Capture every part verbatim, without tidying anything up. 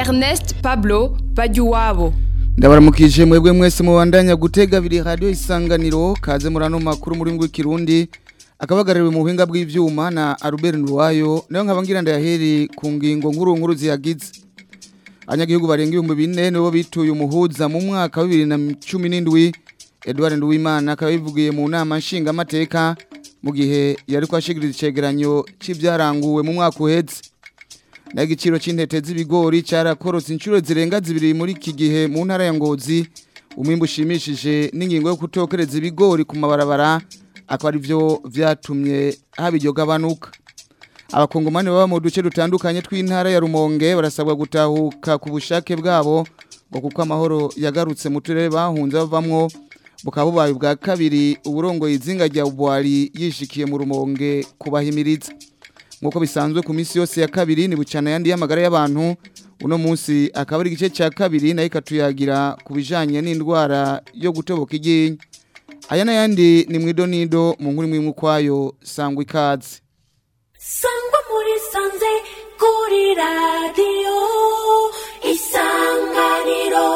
Ernest Pablo Bajuwabo. Ndabaramukije mwebwe mwese mubandanya gutega biri radio Isanganiro kaze murano makuru muri ngwi kirundi akabagaririwe mu buhinga bw'ivyuma na Albert Nduwayo nayo nkabangira ndayaheri ku ngingo nkuru nkuru ziyagize. Abanyagihugu barenga ibihumbi bine nibo bituye umuhuza mu mwaka wa bibiri na cumi n'indwi. Edouard Nduwimana akabivugiye mu nama nshinga amateka mu gihe yari kwashigiriza icegeranyo c'ivyaranguwe mu mwaka uheze. N'igiciro c'intete z'ibigori carakorotse inshuro zirenga zibiri muri iki gihe mu ntara ya Ngozi. Umwimbu ushimishije n'ingingo yo kutokereza ibigori ku mabarabara akaba ari byo vyatumye haba iryo gabanuka. Abakongomani baba mu duce dutandukanye tw'intara ya Rumonge barasabwa gutahuka ku bushake bwabo ngo kuko amahoro yagarutse mu turere bahunze bavamwo bukaba bubaye bwa kabiri uburongo izinga rya Bwari yishikiye mu Rumonge kubahimiriza. Nkuko bisanzwe ku minsi yose ya kabiri ni bucana yandi y'amagara y'abantu uno munsi akaba ari igice cya kabiri nayo ikatuyagira ku bijanye n'indwara yo gutoboka iryinyo. Aya n'ayandi ni mwidonido mu nkuru imwe kwayo sangwa ikaze. Sangwa muri sanze kuri radio Isanganiro.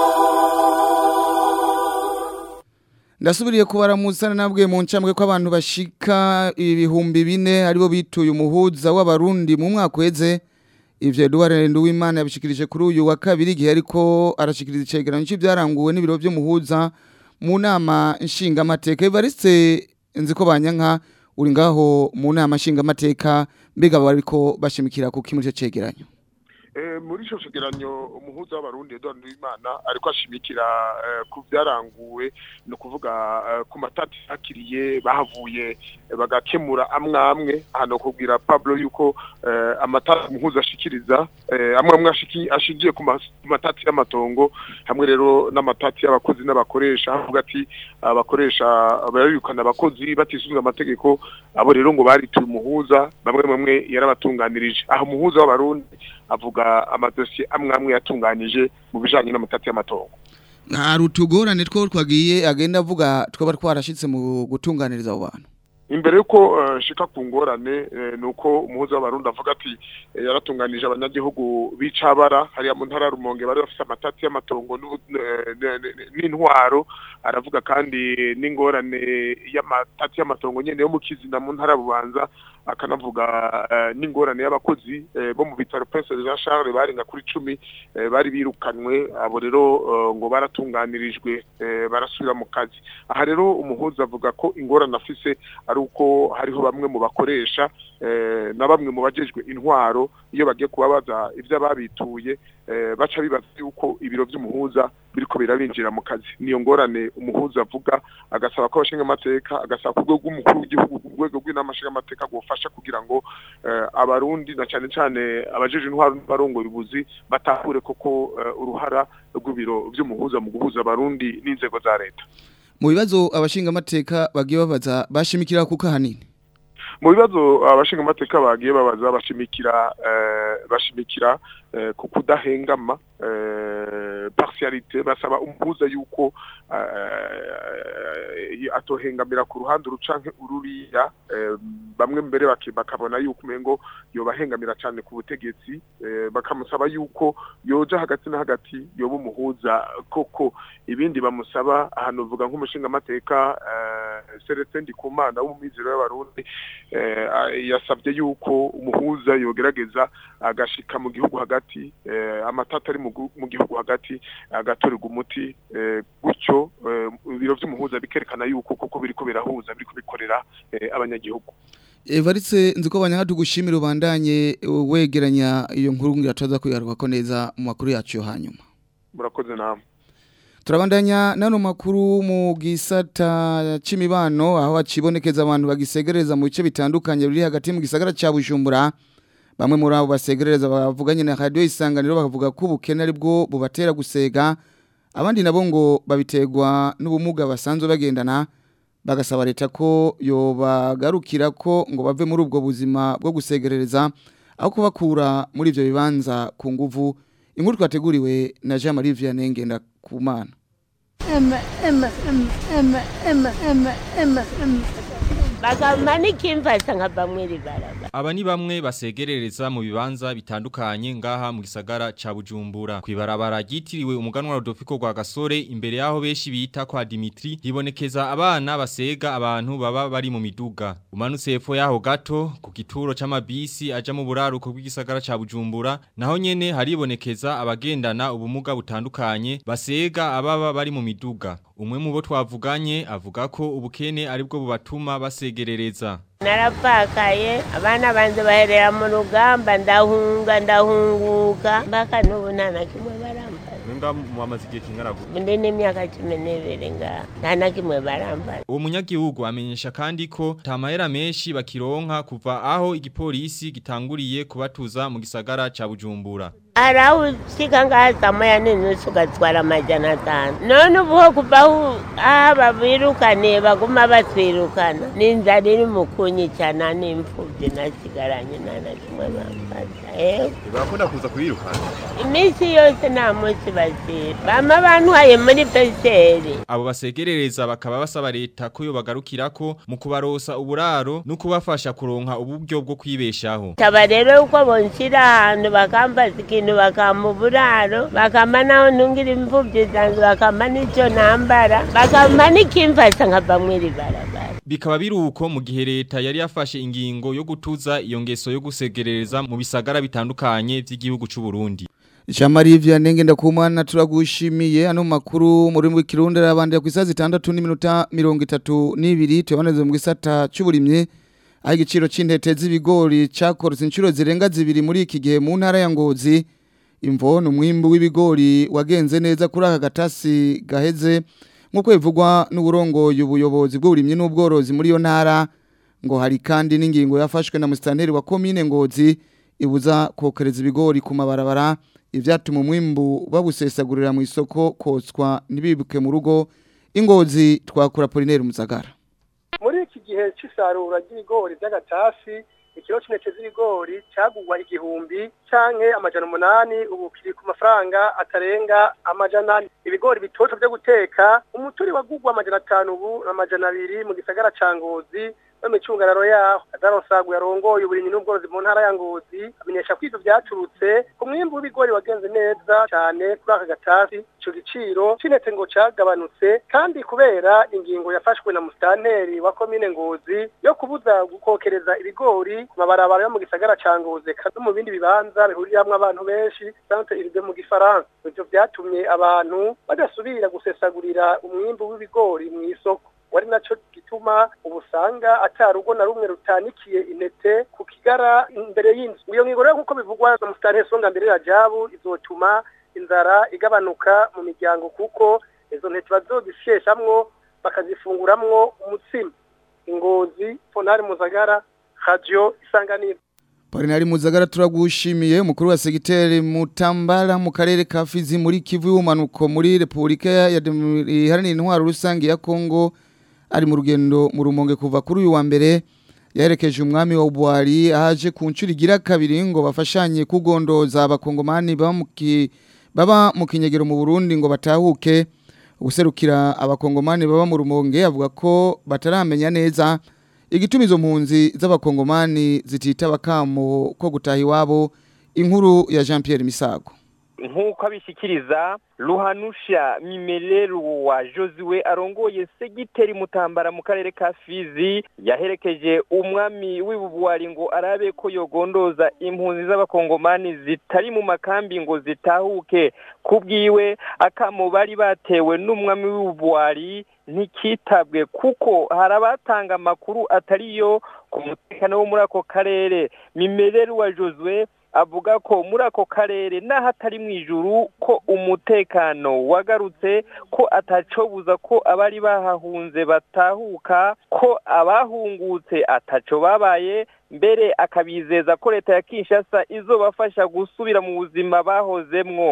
Ndasubiriye kubaramutsana nabwiye mu ncambwe ko abantu bashika ibihumbi bine aribo bituye umuhuza w'abarundi mu mwaka uheze. Ivyo Edouard Nduwimana yabishikirije kuri uyu wa kabiri gihe ariko arashikiriza icegeranyo c'ivyaranguwe n'ibiro vy'umuhuza mu nama nshinga amateka. Evariste nziko banyanka uri ngaho mu nama nshinga amateka mbega bariko bashimikira ku kimwe cegeranyo. Eh muri ico cegeranyo umuhuza w'abarundi Edouard Nduwimana ariko ashimikira ku vyaranguwe no kuvuga ku matati akiriye bahavuye bagakemura amwamwe hano kubwira Pablo yuko amatati umuhuza ashikiriza amwamwe ashigiye ku matati y'amatongo hamwe rero n'amatati y'abakozi n'abakoresha havuga ati abakoresha barayukana abakozi batisuzumye amategeko abo rero ngo bari tu umuhuza bamwe bamwe yarabatunganirije aho umuhuza w'abarundi avuga amadosiye amwamwe yatunganije mu bijanye n'amatati y'amatongo. Arutugorane two twagiye agenda avuga twaba twarashitse mu gutunganiriza abo bantu. Imbere yuko uh, shika ku ngorane uh, nuko umuhuza w'abarundi avuga ati uh, yaratunganije abanyagihugu bicabara hariya mu ntara Rumonge bari bafite amatati y'amatongo n'intwaro aravuga kandi n'ingorane y'amatati y'amatongo nyene yo mu Kizina mu ntara Bubanza akanavuga uh, n'ingorane y'abakozi uh, bo mu bitaro Prince Jean Charles bari nga kuri cumi uh, bari birukanwe abo rero uh, ngo baratunganirijwe uh, barasubira mu kazi. Aha rero umuhuza avuga ko ingorane afise uko hariho bamwe mu bakoresha eh, na bamwe mu bajejwe intwaro iyo bagiye kubabaza ivyo ababituye eh, baca bibaza yuko ibiro vy'umuhuza biriko birabinjira mu kazi. Niyo ngorane umuhuza avuga agasaba ko abashinga amateka agasaba ku rwego rw'umukuru w'igihugu ku rwego rw'inamashinga amateka gufasha kugira ngo eh, abarundi na cyane cyane abajeje intwaro n'abarongo ubuzi batahure koko eh, uruhara rw'ibiro vy'umuhuza mu guhuza abarundi n'inzego za leta. Mu bibazo abashinga amateka bagiye babaza bashimikira kuko hanini. Mu bibazo abashinga amateka bagiye babaza bashimikira eh, bashimikira eh, ku kudahengama eh, partialite basaba umuhuza yuko eh, atohengamira ku ruhande rucanke ururiya eh, bamwe mbere bakabona yuko umengo yobahengamira cyane ku butegetsi eh, bakamusaba yuko yoja hagati na hagati yoba umuhuza koko. Ibindi bamusaba ahantu uvuga nk'umushinga amateka eh, Celestin Ndikumana w'umizero y'abarundi eh, yasabye yuko umuhuza yogerageza agashika mu gihugu hagati eh, amatata ari mu gihugu hagati agatorerwa umuti eh, gutyo ibiro eh, vy'umuhuza bikerekana yuko koko biriko birahuza biriko bikorera eh, abanyagihugu. Evariste nziko banyanka tugushimira ubandanye wegeranya iyo nkuru ngira taza kuyaruka ko neza mu makuru yacu yo hanyuma. Murakoze namwe. Turabandanya nano makuru mu gisata c'imibano aho acibonekeza abantu bagisegereza mu bice bitandukanye biri hagati mu gisagara ca Bujumbura. Bamwe muri abo basegereza bavuganye na radio Isanganiro bakavuga ko ubukene ari bwo bubatera gusega, abandi nabo ngo babitegwa n'ubumuga basanzwe bagendana bagasaba leta ko yobagarukira ko ngo bave muri ubwo buzima bwo gusegereza aho kubakura muri ivyo bibanza ku nguvu. Inkuru twateguriwe na Jean Marie Vianney Ngenda Kumana. Emma Emma Emma Emma Emma Emma Emma bakampa n'ikimfasha nkava mw'iri barabara. Aba ni bamwe basegerereza mu bibanza bitandukanye ngaha mu gisagara ca Bujumbura. Kwibarabara ryitiriwe umuganwa Rodolfo Rwagasore imbere yaho beshi bita kwa Dimitri hibonekeza abana basega abantu baba bari mu miduga. Umanutse hepfo yaho gato ku gituro c'amabisi aja mu buraruko bw'igisagara ca Bujumbura naho nyene haribonekeza abagendana ubumuga butandukanye basega ababa bari mu miduga. Umwe mu bo twavuganye avuga ko ubukene aribwo bubatuma basegerereza. Narapakaye abana banze baherera mu rugamba ndahunga ndahunguka mbaka n'ubu nta na kimwe barambaza. Nunga muamaze igihe kingana gute? Ndi n'imyaka cumi n'ibiri nga nta na kimwe barambaza. Uwo munyagihugu amenyesha kandi ko tamahera menshi bakironka kuva aho igipolisi gitanguriye kubatuza mu gisagara ca Bujumbura. Araho ushika ngaha saa moya n'inusu ugatwara amajana atanu. None ubuho kuva aho aba birukaniye baguma batwirukana n'inzara iri mu kunyicana n'imfuvyi nasigaranye nta na kimwe bambaza. Bakunda kuza kubirukana iminsi yose nta munsi bazira bama bantwaye muri peseri. Abo basegerereza bakaba basaba leta ko yo bagarukirako mu kubarosa uburaro no kubafasha kuronka uburyo bwo kwibeshaho. Taba rero uko bonshira ahantu bakambaza ikintu bakama uburaro bakama naho ntungira imfuvyi zanjye bakama n'icyo nambara bakama n'ikimfasha nkava mw'iri barabara. Bikaba biruko mu gihe leta yari yafashe ingingo yo gutuza iyo ngeso yo gusegerereza mu bisagara bitandukanye by'igihugu c'u Burundi. Jamari Vianney ndakumana turagushimiye hano makuru muri mu Kirundi rabandya ku isaha zitandatu n'iminota mirongo itatu n'ibiri tuboneze mu gisata cy'uburimye aho igiciro c'intete z'ibigori cyakoretse inshuro zirenga zibiri muri iki gihe mu ntara ya Ngozi. Imvo n'umwimbu w'ibigori wagenze neza kuri aka gatasi gaheze nkuko bivugwa n'uburongo y'ubuyobozi bw'uburimye n'ubworozi muri yo ntara ngo hari kandi n'ingingo yafashwe na musitanteri wa commune Ngozi ibuza kokereza ibigori ku mabarabara ivyatuma umwimbu babusesagurira mu isoko kotswa nibibuke mu rugo. Ingozi twakura Polinaire Muzagara. Muri iki gihe c'isarura ry'ibigori by'agatasi ikiro c'intete z'ibigori cyagugwa igihumbi canke amajana umunani ubu kiri ku mafaranga atarenga amajana. Ibigori bitoto byo guteka umuturi wagugwa amajana atanu ubu amajana abiri mu gisagara ca Ngozi. Bamicungararo yaho adarosagu yarongoye uburimyi n'ubworozi mu ntara ya Ngozi amenyesha ko ivyo byaturutse ku mwimbu w'ibigori wagenze neza cyane kuri aka gatasi. Ico giciro c'intete ngo cagabanutse kandi kubera ingingo yafashwe na musitanteri wa commune Ngozi yo kubuza gukokereza ibigori ku mabarabara yo mu gisagara ca Ngozi kandi mu bindi bibanza bihuriramwe abantu benshi centre urbain mu gifaransa. Ivyo byatumye abantu badasubira gusesagurira umwimbu w'ibigori mu isoko. Wari naco gituma ubusanga atarugo na rumwe rutanikiye intete ku kigara imbere y'inzu. Iyo ngingo rero nkuko bivugwa na musitanteri Songa mbere Rajabu izotuma inzara igabanuka mu miryango kuko izo ntete bazozisheshamwo bakazifunguramwo umutsima. Ingozi Polinaire Muzagara, Radio Isanganiro. Polinaire Muzagara turagushimiye. Umukuru wa segiteri Mutambara mu karere ka Fizi muri Kivu y'umanuko muri Republika ya Iharanira Intwaro Rusange ya Kongo ari mu rugendo mu Rumonge kuva kuri uyu wa mbere yaherekeje umwami wa Ubwari ahaje ku ncuri gira kabiri ngo bafashanye kugondoza abakongomani bamuki baba mu kinyegero mu Burundi ngo batahuke. Ubuserukira abakongomani baba mu Rumonge avuga ko bataramenya neza igituma izo mpunzi z'abakongomani zititaba kamo ko gutaha iwabo. Inkuru ya Jean Pierre Misago. Nkuko abishikiriza Ruhanusha Mimeleru wa Josue arongoye segiteri Mutambara mu karere ka Fizi yaherekeje umwami w'Ubwari ngo arabe ko yogondoza impunzi z'abakongomani zitari mu makambi ngo zitahuke. Kubwiwe akamo bari batewe n'umwami w'Ubwari ntikitabwe kuko harabatanga amakuru atariyo ku mutekano wo muri ako karere. Mimeleru wa Josue avuga ko muri ako karere n'ahatari mu ijuru ko umutekano wagarutse ko atacobuza ko abari bahahunze batahuka ko abahungutse ataco babaye mbere akabizeza ko leta ya Kinshasa izobafasha gusubira mu buzima bahozemwo.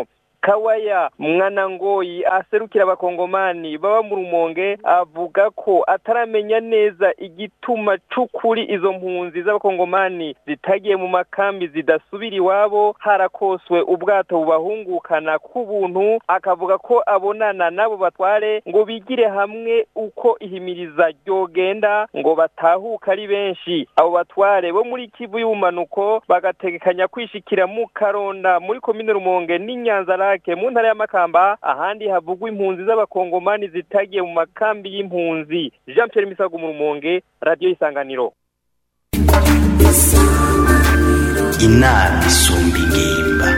Kawaya Mwanangoyi aserukira abakongomani baba mu Rumonge avuga ko ataramenya neza igituma cukuri izo mpunzi z'abakongomani zitagiye mu makambi zidasubira iwabo harakoswe ubwato bubahungukana ku buntu akavuga ko abonana nabo batware ngo bigire hamwe uko ihimiriza ryogenda ngo batahuka ari benshi abo batware bo muri Kivu y'umanuko bagategekanya kwishikira mu Karonda muri komine Rumonge n'Inyanzarake mu ntara ya Makamba ahandi havugwa impunzi z'abakongomani zitagiye mu makambi y'impunzi Jean Pierre Misago mu Rumonge Radio Isanganiro Inama isumba ingimba.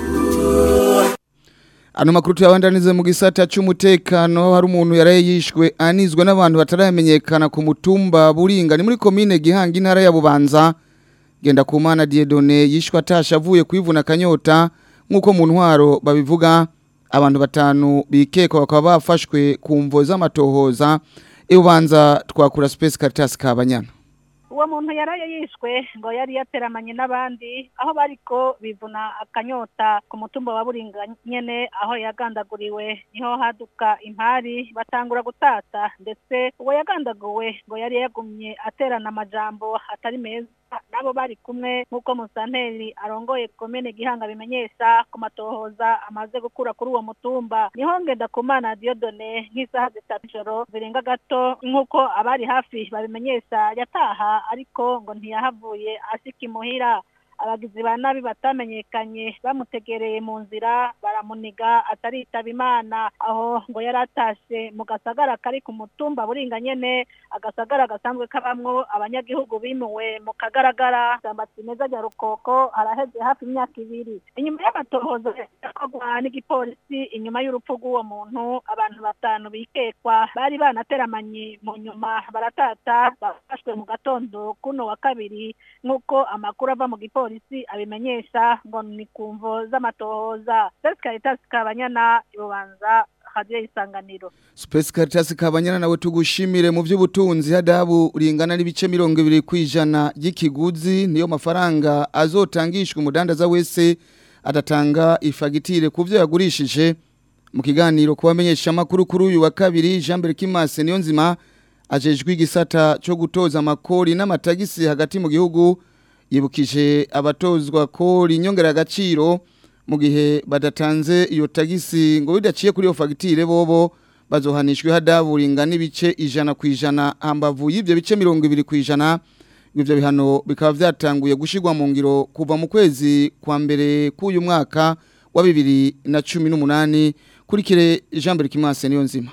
Ano makuru tuyabandanize mu gisata cy'umutekano hari umuntu yaraye yishwe anizwe n'abantu bataramenyekana ku mutumba Buringa ni muri komine Gihanga intara ya Bubanza genda kumana Dieudonné yishwe atasha avuye kwivuna kanyota nkuko mu ntwaro babivuga abantu batanu bikekwa bakaba bafashwe ku mvo z'amatohoza ibubanza twakura Space Caritas Kabanyana. Uwo muntu yaraye yishwe ngo yari yateramanye n'abandi aho bariko bivuna akanyota ku mutumba wa Buringa nyene aho yagandaguriwe niho haduka impari batangura gutata ndetse uwo yagandaguwe ngo yari yagumye aterana amajambo atari meza nabo bari kumwe nkuko musanteri arongoye komene Gihanga bimenyesha ku matohoza amaze gukura kuri uwo mutumba niho ngenda kumana Dieudonné nk'isaha zitatu joro zirenga gato nkuko abari hafi babimenyesha yataha ariko ngo ntiyahavuye ashika imuhira abagizi ba nabi batamenyekanye bamutegereye mu nzira baramuniga ataritaba Imana aho ngo yaratashe mu gasagara kari ku mutumba Buringa nyene agasagara gasanzwe kabamwo abanyagihugu bimuwe mu kagaragara sambatsi neza rya Rukoko araheze hafi imyaka ibiri inyuma y'amatohoza yakogwa n'igipolisi inyuma y'urupfu rw'uwo muntu abantu batanu bikekwa bari banateramanye mu nyuma baratata bafashwe mu gatondo kuno wa kabiri nkuko amakuru ava mu gipolisi polisi abimenyesha ngo ni kumvo z'amatohoza Space Caritas Kabanyana ibubanza Radio Isanganiro. Space Caritas Kabanyana nawe tugushimire mu by'ubutunzi hadabu ringana n'ibice mirongo ibiri kwijana y'ikiguzi niyo mafaranga azotangishwa umudandaza wese adatanga ifagitire kuvyo yagurishije mu kiganiro kubamenyesha makuru kuri uyu wa kabiri Jean Berkimase niyo nzima ajejwe igisata cyo gutoza amakori n'amatagisi hagati mu gihugu yibukije abatozwa ko rinyongera agaciro mu gihe badatanze iyo tagisi ngo bidaciye kuri iyo fagitire bobo bazohanishwe hadabu ringana n'ibice ijana kwijana hambavu y'ibyo bice mirongo ibiri kwijana ibyo bihano bikaba byatanguye gushigwa mu ngiro kuva mu kwezi kwa mbere k'uyu mwaka wa bibiri na cumi n'umunani kuri kire Jean Berkimase niyo nzima.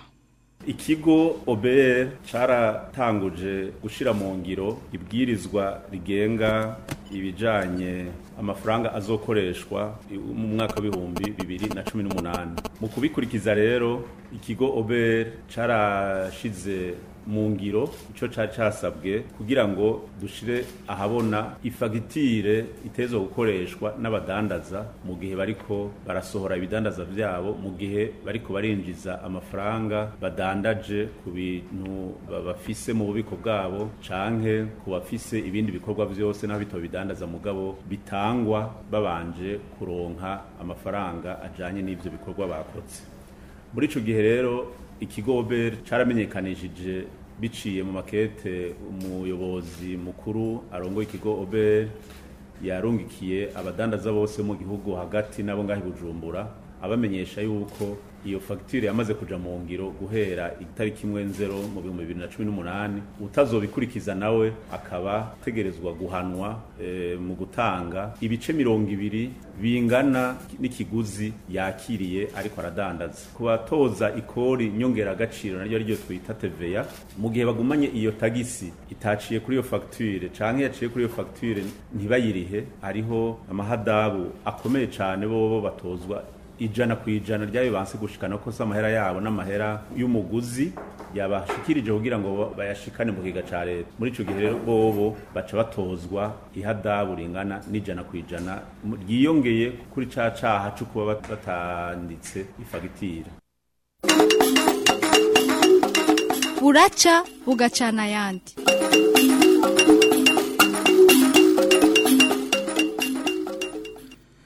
Ikigo O B R caratanguje gushira mu ngiro ibwirizwa rigenga ibijanye amafaranga azokoreshwa mu mwaka w'ibihumbi bibiri na cumi n'umunani. Mu kubikurikiza rero ikigo O B R carashize mu ngiro ico ca casabwe kugira ngo dushire ahabona ifagitire itezo gukoreshwa n'abadandaza mu gihe bariko barasohora ibidandaza vyabo mu gihe bariko barinjiza amafaranga badandaje ku bintu bafise mu bubiko bwabo canke ku bafise ibindi bikorwa vyose naho bito bidandaza mugabo bitangwa babanje kuronka amafaranga ajanye n'ivyo bikorwa bakoze. Muri ico gihe rero ikigo O B R caramenyekanishije biciye mu makete umuyobozi mukuru arongo ikigo O B R yarungikiye abadandaza bose mu gihugu hagati nabo ngahi Bujumbura abamenyesha yuko iyo fagitire yamaze kuja mu ngiro guhera itariki imwe nzero mu bihumbi bibiri na cumi n'umunani utazobikurikiza nawe akaba tegerezwa guhanwa e, mu gutanga ibice mirongo ibiri bingana n'ikiguzi yakiriye ariko aradandaza kubatoza ikori nyongera agaciro naryo ryo twita T V A mu gihe bagumanye iyo tagisi itaciye kuri iyo fagitire canke yaciye kuri iyo fagitire ntibayirihe ariho amahadabu akomeye cane bobo batozwa ijana kwijana ryayo banse gushikana ko samahera yabo n'amahera y'umuguzi yabashikirije kugira ngo bayashikane mu kiga ca leta. Muri ico gihe rero bobo baca batozwa ihadabu ringana n'ijana kwijana ryiyongeye kuri ca caha cyo kuba batanditse ifagitire. Buraca bugacana yandi.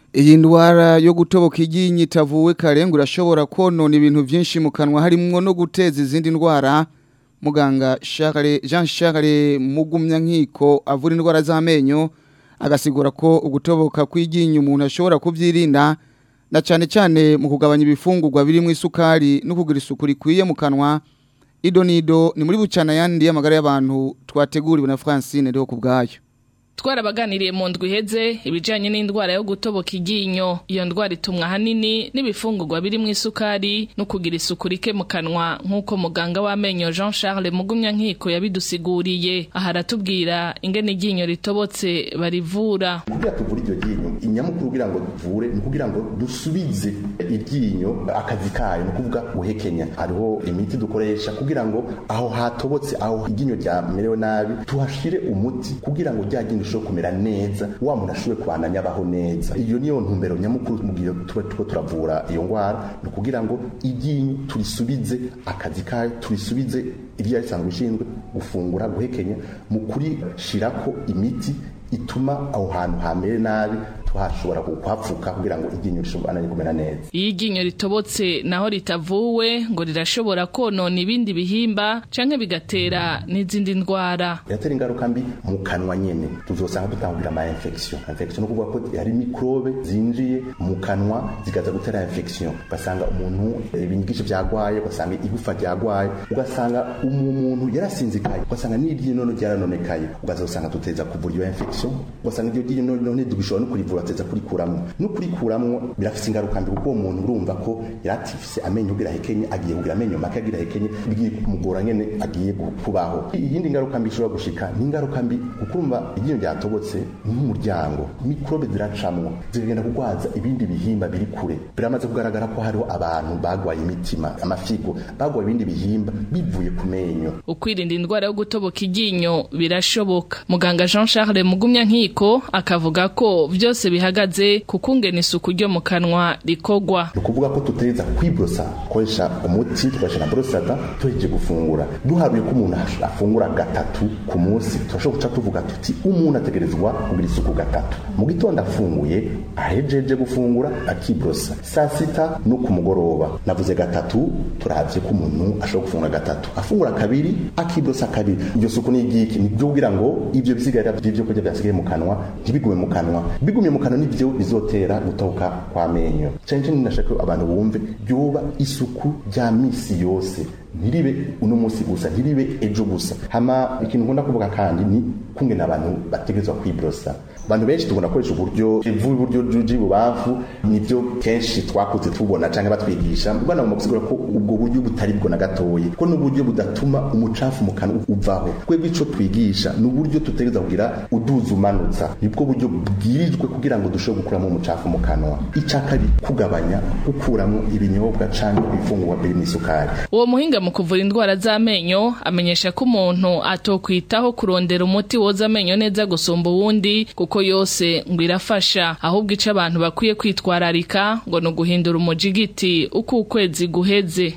Iyi ndwara yo gutoboka iryinyo itavuwe kare ngo irashobora konona ibintu byinshi mu kanwa harimwo no guteza izindi ndwara. Muganga Charles Jean Charles Mugumyankiko avura indwara z'amenyo agasigura ko ugutoboka kw'iryinyo umuntu ashobora kubyirinda na cyane cyane mu kugabanya ibifungurwa birimo isukari no kugira isuku rikwiye mu kanwa. Ido nido ni muri bucana yandi y'amagara y'abantu twateguriwe na Francine ryo kubgayo. Twarabaganiriye mu ndwi iheze ibijanye n'indwara yo gutoboka iryinyo. Iyo ndwara itumwa hanini n'ibifungurwa birimo isukari no kugira isuku rike mu kanwa nk'uko muganga w'amenyo Jean Charles Mugumyankiko yabidusiguriye. Aha aratubwira ingene iryinyo ritobotse barivura. Kugira tuvura iryo ryinyo inyamukuru kugira ngo tuvure ni kugira ngo dusubize iryinyo akazi kayo no kuvuga guhekenya. Hariho imiti dukoresha kugira ngo aho hatobotse aho iryinyo ryamerewe nabi tuhashire umuti kugira ngo ryaginde sho kumera neza wa muntu ashobore kubandanya abaho neza. Iyo niyo ntumbero nyamukuru mu gihe tuba tuko turavura iyo ngwara no kugira ngo iryinyo turisubize akazi kayo turisubize ibyo risanzwe bishinzwe gufungura guhekenya mu kuri shirako imiti ituma aho hantu hamere nabi tuhashobora kuhapfuka kugira ngo iryinyo rishobora kumera neza. Iyo iryinyo ritobotse naho ritavuwe ngo rirashobora konona ibindi bihimba canke bigatera n'izindi ndwara. Yatera ingaruka mbi mu kanwa nyene. Tuzosanga dutangira ama infection. Infection no kuvuga ko hari microbe zinjiye mu kanwa zigaza gutera infection. Basanga umuntu ibinyigisho byagwaye, ugasanga igufa ryagwaye, ugasanga umuntu yarasinzikaye, ugasanga n'iryinyo no ryaranonekaye. Ugazosanga tuteza kuvura iyo infection. Ugasanga iryo ryinyo none dugishobora no kurivura bateza kurikuramwo no kurikuramwo birafise ingaruka mbi kuko umuntu urumva ko yaratifise amenyo gira hekenye agiye kugira amenyo make agira hekenye bigiye kumugora nyene agiye kubaho. Iyindi ngaruka mbi ishobora gushika ni ingaruka mbi kukumva iryinyo ryatobotse nk'umuryango microbe ziracamwo zigenda kugwaza ibindi bihimba biri kure. Biramaze kugaragara ko hariho abantu bagwaye imitima amafigo bagwaye ibindi bihimba bivuye ku menyo. Ukwirinda indwara yo gutoboka iryinyo birashoboka. Muganga Jean Charles Mugumyankiko akavuga ko byose bihagaze kukungena isuku ryo mu kanwa rikogwa. Ukuvuga ko tuteza kwibrosa koresha umuti twasha na brosada tuheje gufungura. Duharuye ko umuntu afungura gatatu ku munsi turashobora guca tuvuga tuti umuntu ategerezwa kugira isuku gatatu. Mu gitondo afunguye ahejeje gufungura akibrosa. Saa sita no ku mugoroba navuze gatatu turavye ko umuntu ashobora gufungura gatatu. Afungura kabiri akibrosa kabiri. Iryo suku ni igiki ni byo kugira ngo ivyo bisigara by'ivyo kurya byasigaye mu kanwa ntibigume mu kanwa. Bigumye mu kanwa nivyo bizotera gutoka kwa menyo. Cyane ninashaka abantu bumve byoba isuku rya misi yose ntiribe uno munsi gusa ntiribe ejo gusa. Hama ikintu nkunda kuvuga kandi ni kungena abantu bategezwa kwibrosa. Abantu benshi tubona koresha uburyo ivu uburyo juji bubafu nivyo kenshi twakuze tubona canke batwigisha mbona mu kusigura ko ubwo buryo butari bwo na gatoye ko n'uburyo budatuma umucafu mu kanwa uvaho. Kwebwe ico twigisha n'uburyo tutegeza kugira uduzu manutsa nibwo buryo bwirijwe kugira ngo dushobore gukuramo umucafu mu kanwa. Icakari kugabanya gukuramo ibinyobwa canke ibifungurwa birimo isukari. Uwo muhinga mu kuvura indwara z'amenyo amenyesha ko umuntu atokwitaho kurondera umuti woza amenyo neza gusumba uwundi kuko yose ngo irafasha. Ahubwo ica abantu bakwiye kwitwararika ngo no guhindura umujigiti uko ukwezi guheze.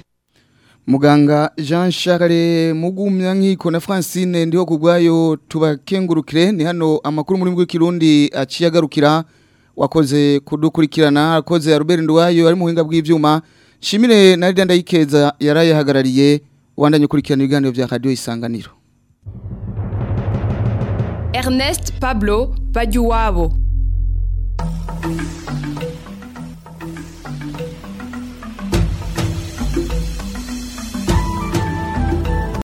Muganga Jean Charles Mugumyankiko na Francine ndiho kubgayo tubakengurukire. Ni hano amakuru muri mbwe kirundi aciyagarukira. Wakoze kudukurikirana akoze Albert Ndwayo ari muhinga bw'ivyuma. Shimire na Ridanda Ikeza yaraye hagarariye wandanye kurikirana ibiganiro vya Radio Isanganiro. Ernest Pablo Bajuwabo.